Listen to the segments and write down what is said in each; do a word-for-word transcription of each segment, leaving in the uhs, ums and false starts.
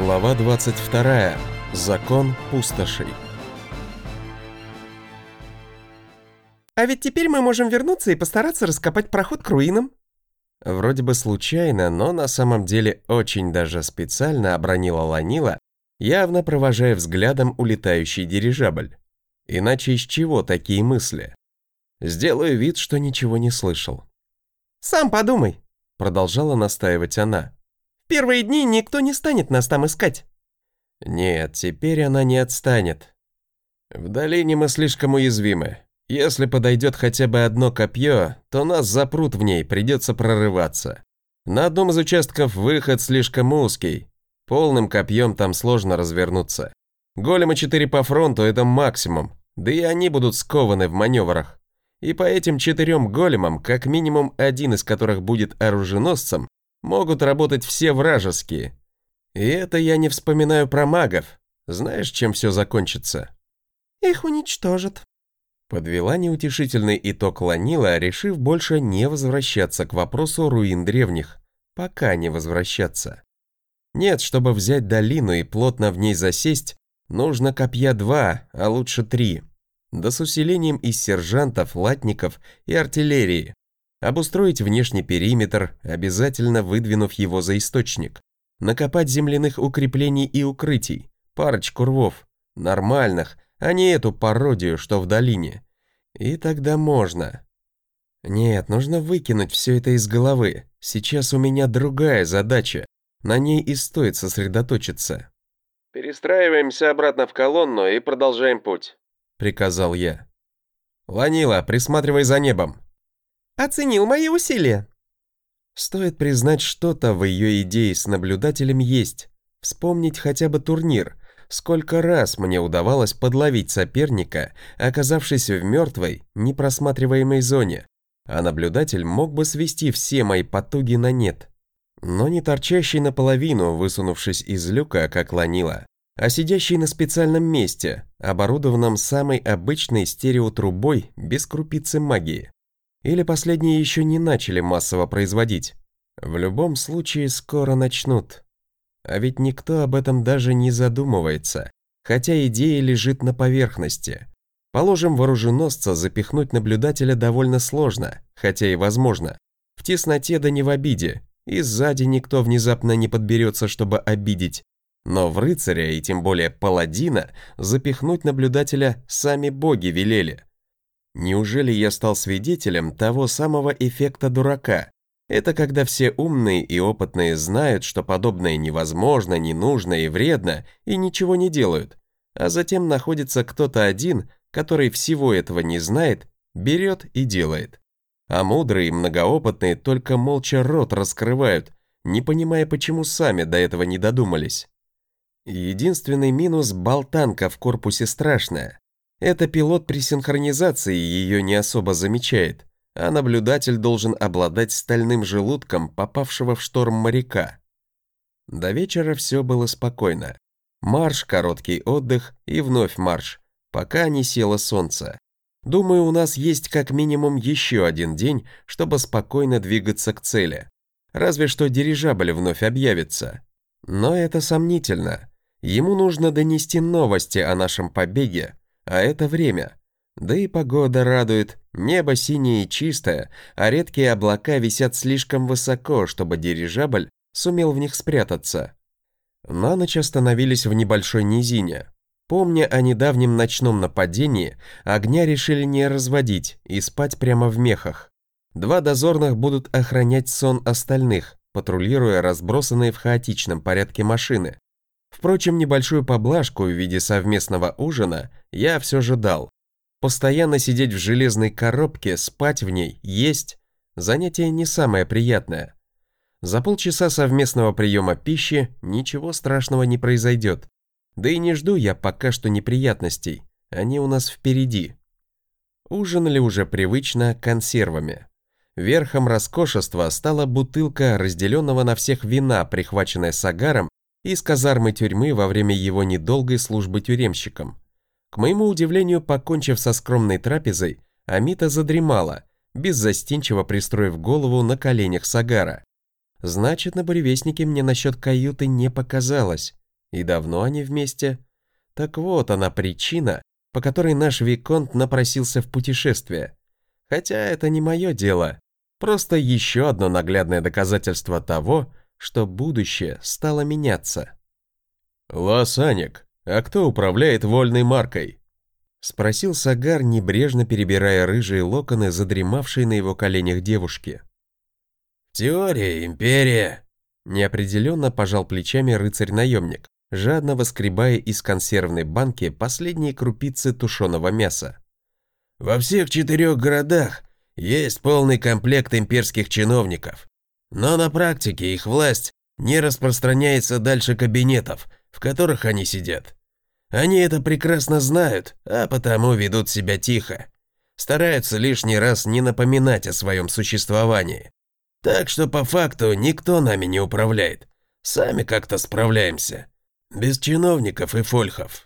Глава двадцать вторая. Закон пустошей. А ведь теперь мы можем вернуться и постараться раскопать проход к руинам. Вроде бы случайно, но на самом деле очень даже специально обронила Ланила, явно провожая взглядом улетающий дирижабль. Иначе из чего такие мысли? Сделаю вид, что ничего не слышал. Сам подумай, Продолжала настаивать она. в первые дни никто не станет нас там искать. Нет, теперь она не отстанет. В долине мы слишком уязвимы. Если подойдет хотя бы одно копье, то нас запрут в ней, придется прорываться. На одном из участков выход слишком узкий. Полным копьем там сложно развернуться. Големы четыре по фронту – это максимум, да и они будут скованы в маневрах. И по этим четырем големам, как минимум один из которых будет оруженосцем, могут работать все вражеские. И это я не вспоминаю про магов. Знаешь, чем все закончится? Их уничтожат. Подвела неутешительный итог Ланила, решив больше не возвращаться к вопросу руин древних. Пока не возвращаться. Нет, чтобы взять долину и плотно в ней засесть, нужно копья два, а лучше три. Да с усилением из сержантов, латников и артиллерии. Обустроить внешний периметр, обязательно выдвинув его за источник. Накопать земляных укреплений и укрытий, парочку рвов. Нормальных, а не эту пародию, что в долине. И тогда можно. Нет, нужно выкинуть все это из головы. Сейчас у меня другая задача. На ней и стоит сосредоточиться. «Перестраиваемся обратно в колонну и продолжаем путь», — приказал я. «Ланила, присматривай за небом». Оценил мои усилия. Стоит признать, что-то в ее идее с наблюдателем есть. Вспомнить хотя бы турнир. Сколько раз мне удавалось подловить соперника, оказавшись в мертвой, непросматриваемой зоне, а наблюдатель мог бы свести все мои потуги на нет. Но не торчащий наполовину, высунувшись из люка, как Ланила, а сидящий на специальном месте, оборудованном самой обычной стереотрубой без крупицы магии. Или последние еще не начали массово производить. В любом случае скоро начнут. А ведь никто об этом даже не задумывается, хотя идея лежит на поверхности. Положим, вооруженосца запихнуть наблюдателя довольно сложно, хотя и возможно. В тесноте да не в обиде, и сзади никто внезапно не подберется, чтобы обидеть. Но в рыцаря, и тем более паладина, запихнуть наблюдателя сами боги велели. Неужели я стал свидетелем того самого эффекта дурака? Это когда все умные и опытные знают, что подобное невозможно, не нужно и вредно, и ничего не делают. А затем находится кто-то один, который всего этого не знает, берет и делает. А мудрые и многоопытные только молча рот раскрывают, не понимая, почему сами до этого не додумались. Единственный минус – болтанка в корпусе страшная. Это пилот при синхронизации ее не особо замечает, а наблюдатель должен обладать стальным желудком попавшего в шторм моряка. До вечера все было спокойно. Марш, короткий отдых и вновь марш, пока не село солнце. Думаю, у нас есть как минимум еще один день, чтобы спокойно двигаться к цели. Разве что дирижабль вновь объявится. Но это сомнительно. Ему нужно донести новости о нашем побеге, а это время. Да и погода радует, небо синее и чистое, а редкие облака висят слишком высоко, чтобы дирижабль сумел в них спрятаться. На ночь остановились в небольшой низине. Помня о недавнем ночном нападении, огня решили не разводить и спать прямо в мехах. Два дозорных будут охранять сон остальных, патрулируя разбросанные в хаотичном порядке машины. Впрочем, небольшую поблажку в виде совместного ужина я все же дал. Постоянно сидеть в железной коробке, спать в ней, есть – занятие не самое приятное. За полчаса совместного приема пищи ничего страшного не произойдет. Да и не жду я пока что неприятностей, они у нас впереди. Ужинали уже привычно консервами. Верхом роскошества стала бутылка разделенного на всех вина, прихваченная Сагаром из казармы тюрьмы во время его недолгой службы тюремщиком. К моему удивлению, покончив со скромной трапезой, Амита задремала, беззастенчиво пристроив голову на коленях Сагара. Значит, на буревестнике мне насчет каюты не показалось. И давно они вместе? Так вот она причина, по которой наш Виконт напросился в путешествие. Хотя это не мое дело. Просто еще одно наглядное доказательство того, что будущее стало меняться. «Лосаник, а кто управляет вольной маркой?» — спросил Сагар, небрежно перебирая рыжие локоны, задремавшие на его коленях девушки. «В теории империя», — неопределенно пожал плечами рыцарь-наемник, жадно выскребая из консервной банки последние крупицы тушеного мяса. «Во всех четырех городах есть полный комплект имперских чиновников, но на практике их власть не распространяется дальше кабинетов, в которых они сидят. Они это прекрасно знают, а потому ведут себя тихо. Стараются лишний раз не напоминать о своем существовании. Так что по факту никто нами не управляет. Сами как-то справляемся. Без чиновников и фольхов».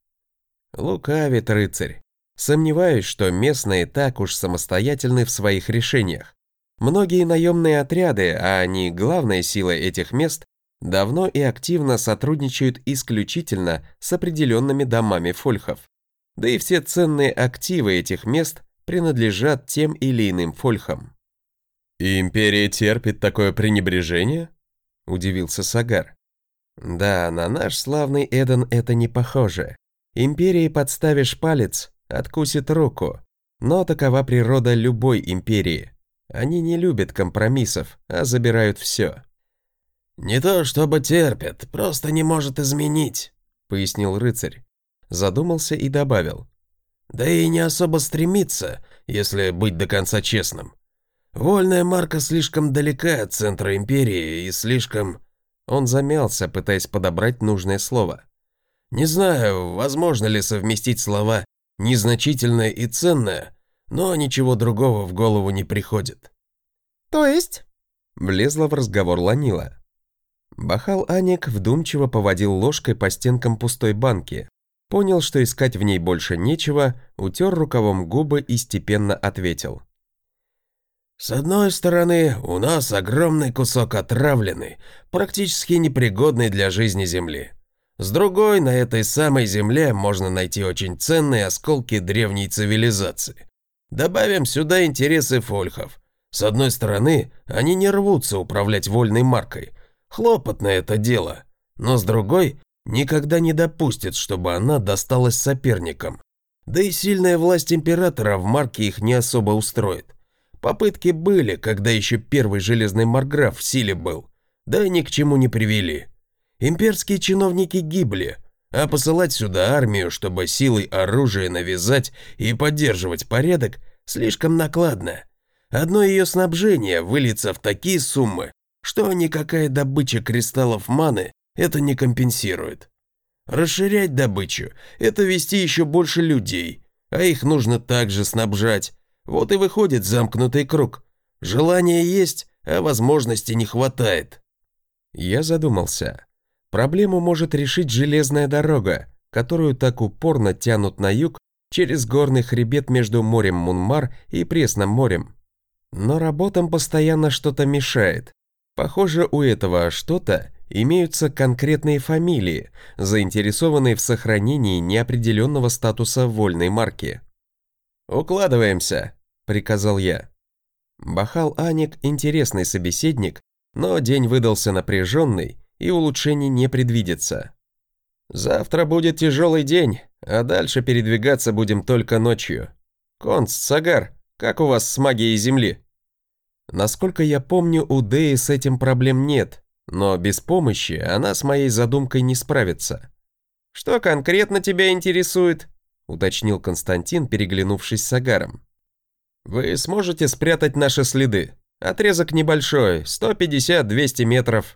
Лукавит рыцарь. Сомневаюсь, что местные так уж самостоятельны в своих решениях. Многие наемные отряды, а они главная сила этих мест, давно и активно сотрудничают исключительно с определенными домами фольхов. Да и все ценные активы этих мест принадлежат тем или иным фольхам. «И империя терпит такое пренебрежение?» – удивился Сагар. «Да, на наш славный Эден это не похоже. Империи подставишь палец – откусит руку. Но такова природа любой империи. Они не любят компромиссов, а забирают все». «Не то чтобы терпят, просто не может изменить», — пояснил рыцарь. Задумался и добавил. «Да и не особо стремится, если быть до конца честным. Вольная марка слишком далека от центра империи и слишком...» Он замялся, пытаясь подобрать нужное слово. «Не знаю, возможно ли совместить слова «незначительное» и «ценное», но ничего другого в голову не приходит». «То есть?» — влезла в разговор Ланила. Бахал Аник вдумчиво поводил ложкой по стенкам пустой банки, понял, что искать в ней больше нечего, утер рукавом губы и степенно ответил. «С одной стороны, у нас огромный кусок отравленной, практически непригодной для жизни земли. С другой, на этой самой земле можно найти очень ценные осколки древней цивилизации. Добавим сюда интересы фольхов. С одной стороны, они не рвутся управлять вольной маркой. Хлопотное это дело. Но с другой, никогда не допустят, чтобы она досталась соперникам. Да и сильная власть императора в марке их не особо устроит. Попытки были, когда еще первый железный марграф в силе был. Да ни к чему не привели. Имперские чиновники гибли, а посылать сюда армию, чтобы силой оружия навязать и поддерживать порядок, слишком накладно. Одно ее снабжение выльется в такие суммы, что никакая добыча кристаллов маны это не компенсирует. Расширять добычу – это вести еще больше людей, а их нужно также снабжать. Вот и выходит замкнутый круг. Желание есть, а возможности не хватает». Я задумался. Проблему может решить железная дорога, которую так упорно тянут на юг через горный хребет между морем Мунмар и Пресным морем. Но работам постоянно что-то мешает. Похоже, у этого что-то имеются конкретные фамилии, заинтересованные в сохранении неопределенного статуса вольной марки. «Укладываемся», — приказал я. Бахал Аник — интересный собеседник, но день выдался напряженный, и улучшений не предвидится. Завтра будет тяжелый день, а дальше передвигаться будем только ночью. Конст, Сагар, как у вас с магией Земли? Насколько я помню, у Деи с этим проблем нет, но без помощи она с моей задумкой не справится. «Что конкретно тебя интересует?» — уточнил Константин, переглянувшись с Сагаром. «Вы сможете спрятать наши следы? Отрезок небольшой, сто пятьдесят - двести метров».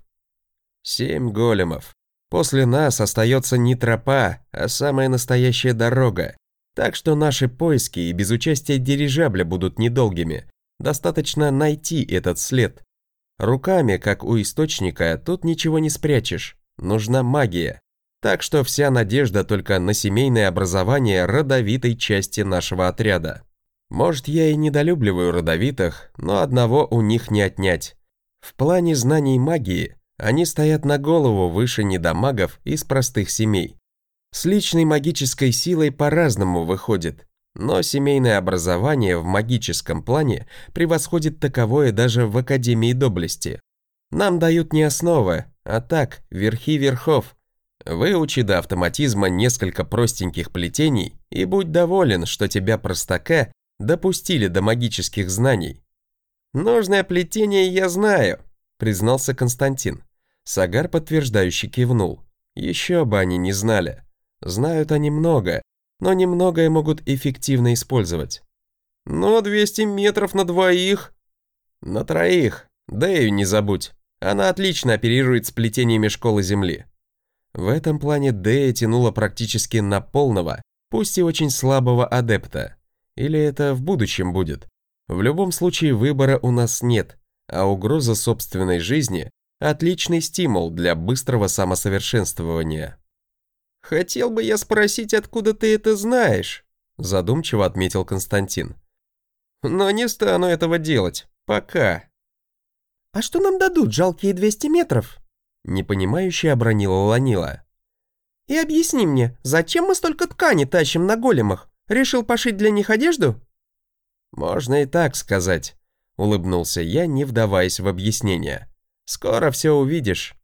Семь големов. После нас остается не тропа, а самая настоящая дорога. Так что наши поиски и без участия дирижабля будут недолгими. Достаточно найти этот след. Руками, как у источника, тут ничего не спрячешь. Нужна магия. Так что вся надежда только на семейное образование родовитой части нашего отряда. Может, я и недолюбливаю родовитых, но одного у них не отнять. В плане знаний магии Они стоят на голову выше недомагов из простых семей. С личной магической силой по-разному выходит, но семейное образование в магическом плане превосходит таковое даже в Академии Доблести. Нам дают не основы, а так, верхи верхов. Выучи до автоматизма несколько простеньких плетений и будь доволен, что тебя, простака, допустили до магических знаний. «Нужное плетение я знаю», — признался Константин. Сагар подтверждающе кивнул. Еще бы они не знали. Знают они много, но немногое могут эффективно использовать. «Но двести метров на двоих?» «На троих. Дэю не забудь. Она отлично оперирует с плетениями школы Земли». В этом плане Дэя тянула практически на полного, пусть и очень слабого адепта. Или это в будущем будет. В любом случае выбора у нас нет, а угроза собственной жизни – отличный стимул для быстрого самосовершенствования. «Хотел бы я спросить, откуда ты это знаешь?» – задумчиво отметил Константин. «Но не стану этого делать. Пока». «А что нам дадут жалкие двести метров?» – непонимающе обронила Ланила. «И объясни мне, зачем мы столько ткани тащим на големах? Решил пошить для них одежду?» «Можно и так сказать», – улыбнулся я, не вдаваясь в объяснение. «Скоро все увидишь».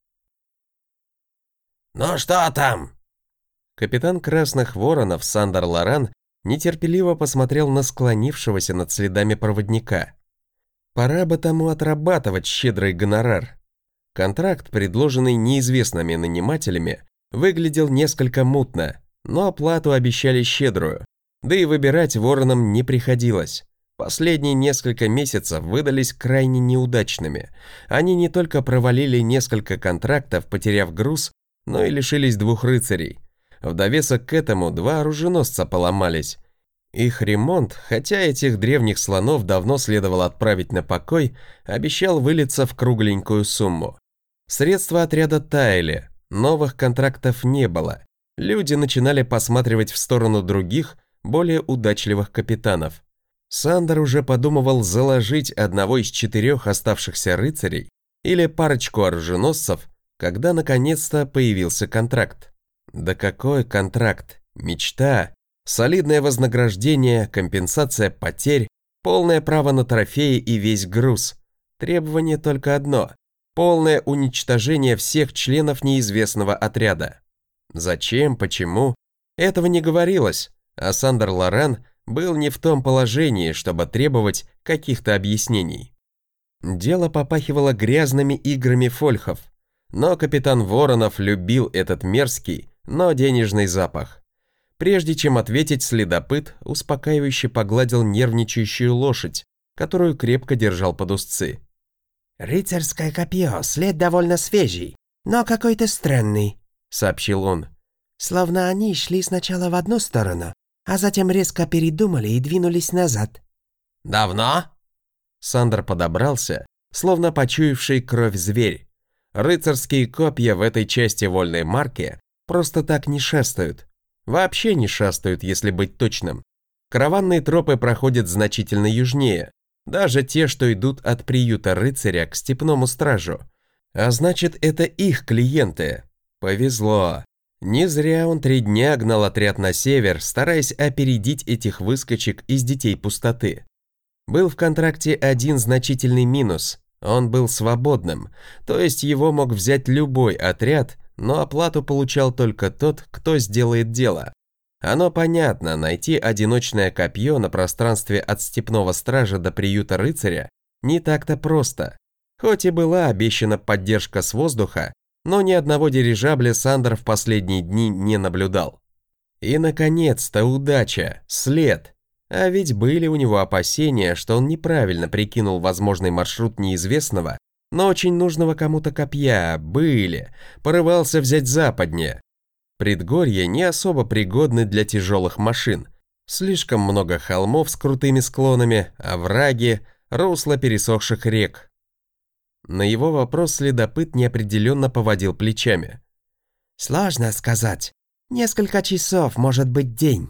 «Ну что там?» Капитан Красных Воронов Сандер Лоран нетерпеливо посмотрел на склонившегося над следами проводника. Пора бы тому отрабатывать щедрый гонорар. Контракт, предложенный неизвестными нанимателями, выглядел несколько мутно, но оплату обещали щедрую, да и выбирать Воронам не приходилось. Последние несколько месяцев выдались крайне неудачными. Они не только провалили несколько контрактов, потеряв груз, но и лишились двух рыцарей. В довесок к этому два оруженосца поломались. Их ремонт, хотя этих древних слонов давно следовало отправить на покой, обещал вылиться в кругленькую сумму. Средства отряда таяли, новых контрактов не было. Люди начинали посматривать в сторону других, более удачливых капитанов. Сандер уже подумывал заложить одного из четырех оставшихся рыцарей или парочку оруженосцев, когда наконец-то появился контракт. Да какой контракт? Мечта. Солидное вознаграждение, компенсация потерь, полное право на трофеи и весь груз. Требование только одно – полное уничтожение всех членов неизвестного отряда. Зачем, почему? Этого не говорилось, а Сандер Лоран был не в том положении, чтобы требовать каких-то объяснений. Дело попахивало грязными играми фольхов, но капитан Воронов любил этот мерзкий, но денежный запах. Прежде чем ответить, следопыт успокаивающе погладил нервничающую лошадь, которую крепко держал под узцы. «Рыцарское копье, след довольно свежий, но какой-то странный», — сообщил он. «Словно они шли сначала в одну сторону, а затем резко передумали и двинулись назад». «Давно?» Сандер подобрался, словно почуявший кровь зверь. Рыцарские копья в этой части вольной марки просто так не шастают. Вообще не шастают, если быть точным. Караванные тропы проходят значительно южнее, даже те, что идут от приюта рыцаря к степному стражу. А значит, это их клиенты. Повезло. Не зря он три дня гнал отряд на север, стараясь опередить этих выскочек из детей пустоты. Был в контракте один значительный минус. Он был свободным, то есть его мог взять любой отряд, но оплату получал только тот, кто сделает дело. Оно понятно, найти одиночное копье на пространстве от степного стража до приюта рыцаря не так-то просто. Хоть и была обещана поддержка с воздуха, но ни одного дирижабля Сандер в последние дни не наблюдал. И, наконец-то, удача, след. А ведь были у него опасения, что он неправильно прикинул возможный маршрут неизвестного, но очень нужного кому-то копья, были, порывался взять западнее. Предгорья не особо пригодны для тяжелых машин. Слишком много холмов с крутыми склонами, овраги, русла пересохших рек. На его вопрос следопыт неопределенно поводил плечами. «Сложно сказать. Несколько часов, может быть, день».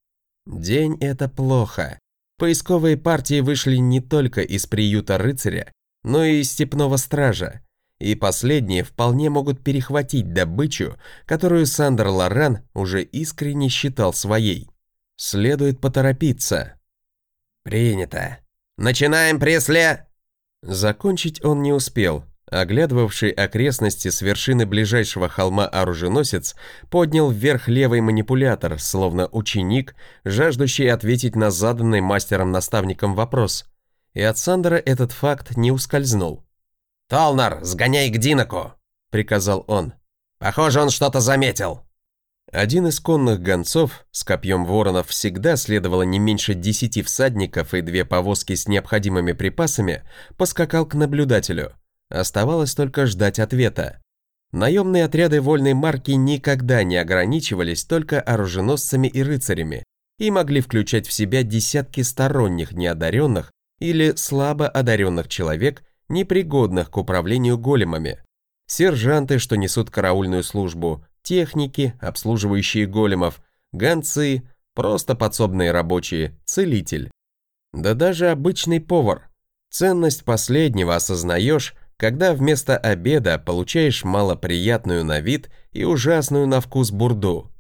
День – это плохо. Поисковые партии вышли не только из приюта рыцаря, но и из степного стража. и последние вполне могут перехватить добычу, которую Сандер Лоран уже искренне считал своей. Следует поторопиться. «Принято. Начинаем пресле...» Закончить он не успел. Оглядывавший окрестности с вершины ближайшего холма оруженосец поднял вверх левый манипулятор, словно ученик, жаждущий ответить на заданный мастером-наставником вопрос. И от Сандера этот факт не ускользнул. «Толнар, сгоняй к Диноку!» – приказал он. «Похоже, он что-то заметил». Один из конных гонцов, с копьем воронов всегда следовало не меньше десяти всадников и две повозки с необходимыми припасами, поскакал к наблюдателю. Оставалось только ждать ответа. Наемные отряды вольной марки никогда не ограничивались только оруженосцами и рыцарями и могли включать в себя десятки сторонних неодаренных или слабо одаренных человек, непригодных к управлению големами. Сержанты, что несут караульную службу, техники, обслуживающие големов, гонцы, просто подсобные рабочие, целитель. Да даже обычный повар. Ценность последнего осознаешь, когда вместо обеда получаешь малоприятную на вид и ужасную на вкус бурду.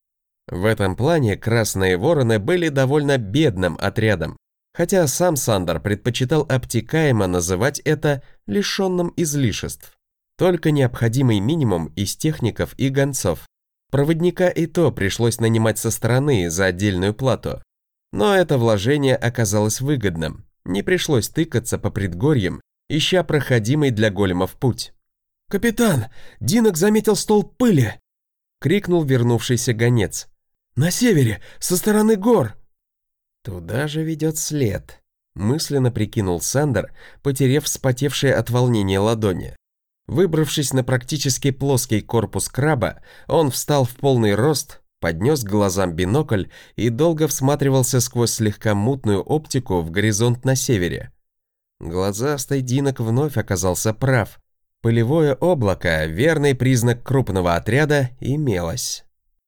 В этом плане красные вороны были довольно бедным отрядом, хотя сам Сандер предпочитал обтекаемо называть это лишенным излишеств. Только необходимый минимум из техников и гонцов. Проводника и то пришлось нанимать со стороны за отдельную плату. Но это вложение оказалось выгодным, не пришлось тыкаться по предгорьям, ища проходимый для големов путь. «Капитан, Динок заметил столб пыли!» — крикнул вернувшийся гонец. «На севере, со стороны гор!» «Туда же ведет след», — мысленно прикинул Сандер, потеряв вспотевшие от волнения ладони. Выбравшись на практически плоский корпус краба, он встал в полный рост, поднес к глазам бинокль и долго всматривался сквозь слегка мутную оптику в горизонт на севере. Глазастый Динок вновь оказался прав. Пылевое облако, верный признак крупного отряда, имелось.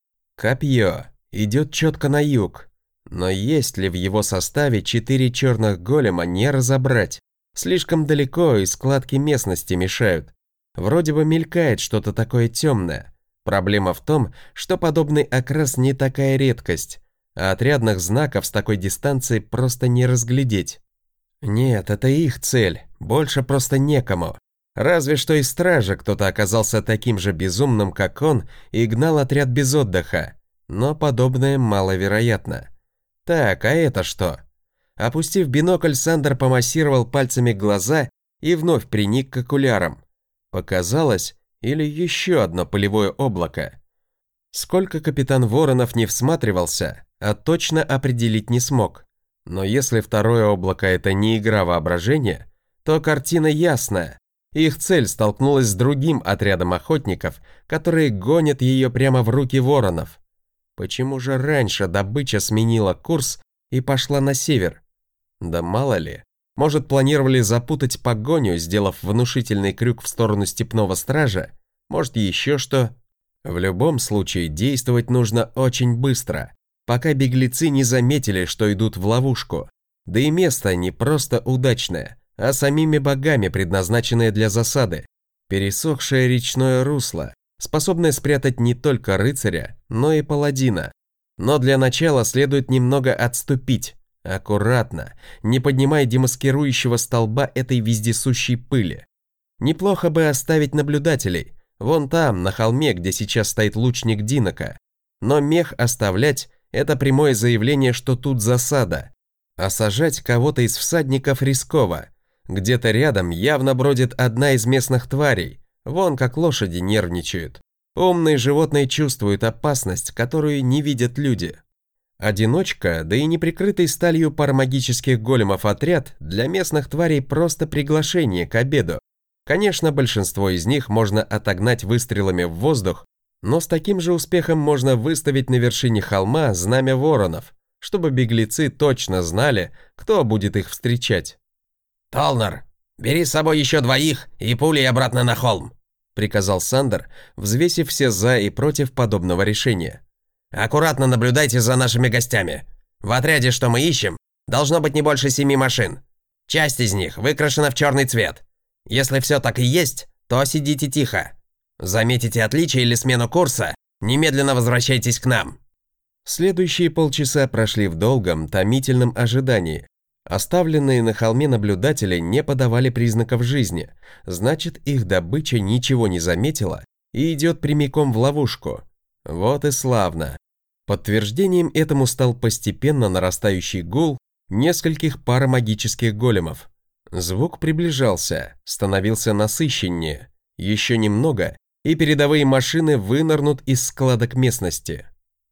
Копье идет четко на юг, но есть ли в его составе четыре черных голема, не разобрать. Слишком далеко и складки местности мешают. Вроде бы мелькает что-то такое темное. Проблема в том, что подобный окрас не такая редкость, а отрядных знаков с такой дистанции просто не разглядеть. Нет, это их цель, больше просто некому. Разве что из стражи кто-то оказался таким же безумным, как он, и гнал отряд без отдыха. Но подобное маловероятно. Так, а это что? Опустив бинокль, Сандер помассировал пальцами глаза и вновь приник к окулярам. Показалось, или еще одно пылевое облако. Сколько капитан Воронов не всматривался, а точно определить не смог. Но если второе облако — это не игра воображения, то картина ясная. Их цель столкнулась с другим отрядом охотников, которые гонят ее прямо в руки воронов. Почему же раньше добыча сменила курс и пошла на север? Да мало ли, может, планировали запутать погоню, сделав внушительный крюк в сторону степного стража? Может, еще что? В любом случае, действовать нужно очень быстро, пока беглецы не заметили, что идут в ловушку. Да и место не просто удачное, а самими богами предназначенное для засады. Пересохшее речное русло, способное спрятать не только рыцаря, но и паладина. Но для начала следует немного отступить, аккуратно, не поднимая демаскирующего столба этой вездесущей пыли. Неплохо бы оставить наблюдателей, вон там, на холме, где сейчас стоит лучник Динока. Но мех оставлять – это прямое заявление, что тут засада. А сажать кого-то из всадников рисково. Где-то рядом явно бродит одна из местных тварей, вон как лошади нервничают. Умные животные чувствуют опасность, которую не видят люди. Одиночка, да и неприкрытый сталью пара магических големов отряд для местных тварей просто приглашение к обеду. Конечно, большинство из них можно отогнать выстрелами в воздух, но с таким же успехом можно выставить на вершине холма знамя воронов, чтобы беглецы точно знали, кто будет их встречать. «Толнар, бери с собой еще двоих и пулей обратно на холм», приказал Сандер, взвесив все за и против подобного решения. «Аккуратно наблюдайте за нашими гостями. В отряде, что мы ищем, должно быть не больше семи машин. Часть из них выкрашена в черный цвет. Если все так и есть, то сидите тихо. Заметите отличие или смену курса, немедленно возвращайтесь к нам». Следующие полчаса прошли в долгом, томительном ожидании. Оставленные на холме наблюдатели не подавали признаков жизни, значит, их добыча ничего не заметила и идет прямиком в ловушку. Вот и славно. Подтверждением этому стал постепенно нарастающий гул нескольких парамагических големов. Звук приближался, становился насыщеннее. Еще немного, и передовые машины вынырнут из складок местности.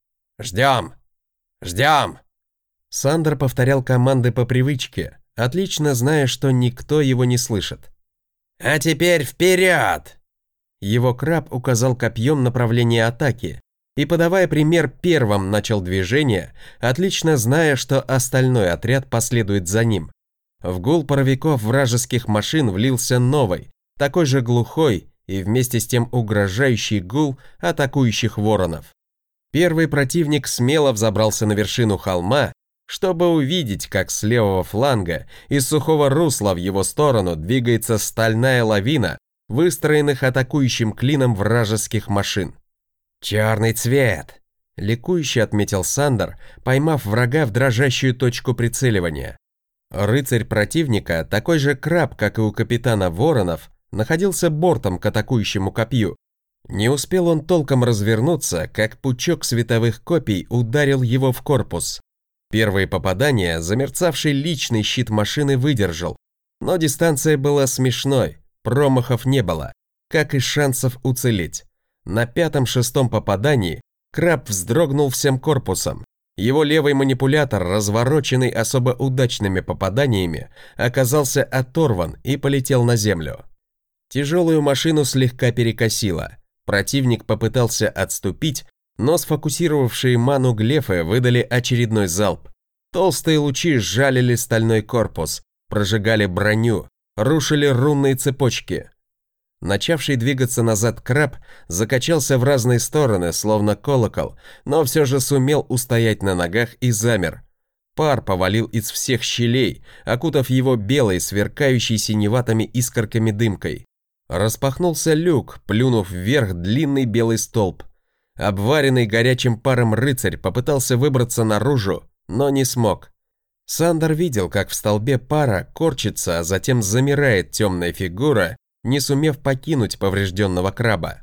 «Ждем! Ждем!» Сандер повторял команды по привычке, отлично зная, что никто его не слышит. «А теперь вперед!» Его краб указал копьем направление атаки и, подавая пример, первым начал движение, отлично зная, что остальной отряд последует за ним. В гул паровиков вражеских машин влился новый, такой же глухой и вместе с тем угрожающий гул атакующих воронов. Первый противник смело взобрался на вершину холма, чтобы увидеть, как с левого фланга из сухого русла в его сторону двигается стальная лавина выстроенных атакующим клином вражеских машин. «Черный цвет!» — ликующе отметил Сандер, поймав врага в дрожащую точку прицеливания. Рыцарь противника, такой же краб, как и у капитана Воронов, находился бортом к атакующему копью. Не успел он толком развернуться, как пучок световых копий ударил его в корпус. Первые попадания замерцавший личный щит машины выдержал, но дистанция была смешной, промахов не было, как и шансов уцелеть. На пятом-шестом попадании краб вздрогнул всем корпусом. Его левый манипулятор, развороченный особо удачными попаданиями, оказался оторван и полетел на землю. Тяжелую машину слегка перекосило. Противник попытался отступить, но сфокусировавшие ману глефы выдали очередной залп. Толстые лучи сжалили стальной корпус, прожигали броню, рушили рунные цепочки. Начавший двигаться назад краб закачался в разные стороны, словно колокол, но все же сумел устоять на ногах и замер. Пар повалил из всех щелей, окутав его белой, сверкающей синеватыми искорками дымкой. Распахнулся люк, плюнув вверх длинный белый столб. Обваренный горячим паром рыцарь попытался выбраться наружу, но не смог. Сандер видел, как в столбе пара корчится, а затем замирает темная фигура, не сумев покинуть поврежденного краба.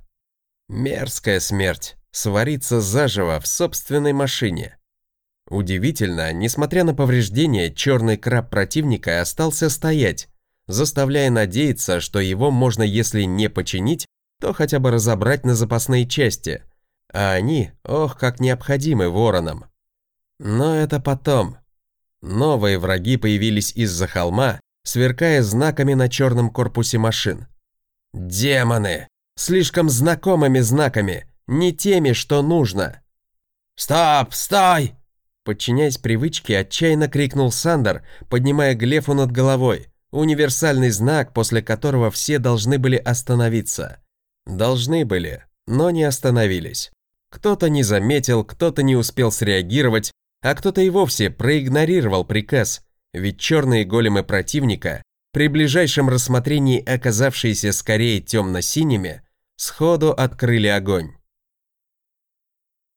Мерзкая смерть, свариться заживо в собственной машине. Удивительно, несмотря на повреждения, черный краб противника остался стоять, заставляя надеяться, что его можно, если не починить, то хотя бы разобрать на запасные части, а они, ох, как необходимы воронам. Но это потом. Новые враги появились из-за холма, сверкая знаками на черном корпусе машин. Демоны! Слишком знакомыми знаками, не теми, что нужно. «Стоп! Стой!» Подчиняясь привычке, отчаянно крикнул Сандер, поднимая глефу над головой. Универсальный знак, после которого все должны были остановиться. Должны были, но не остановились. Кто-то не заметил, кто-то не успел среагировать, а кто-то и вовсе проигнорировал приказ, ведь черные големы противника, при ближайшем рассмотрении оказавшиеся скорее темно-синими, сходу открыли огонь.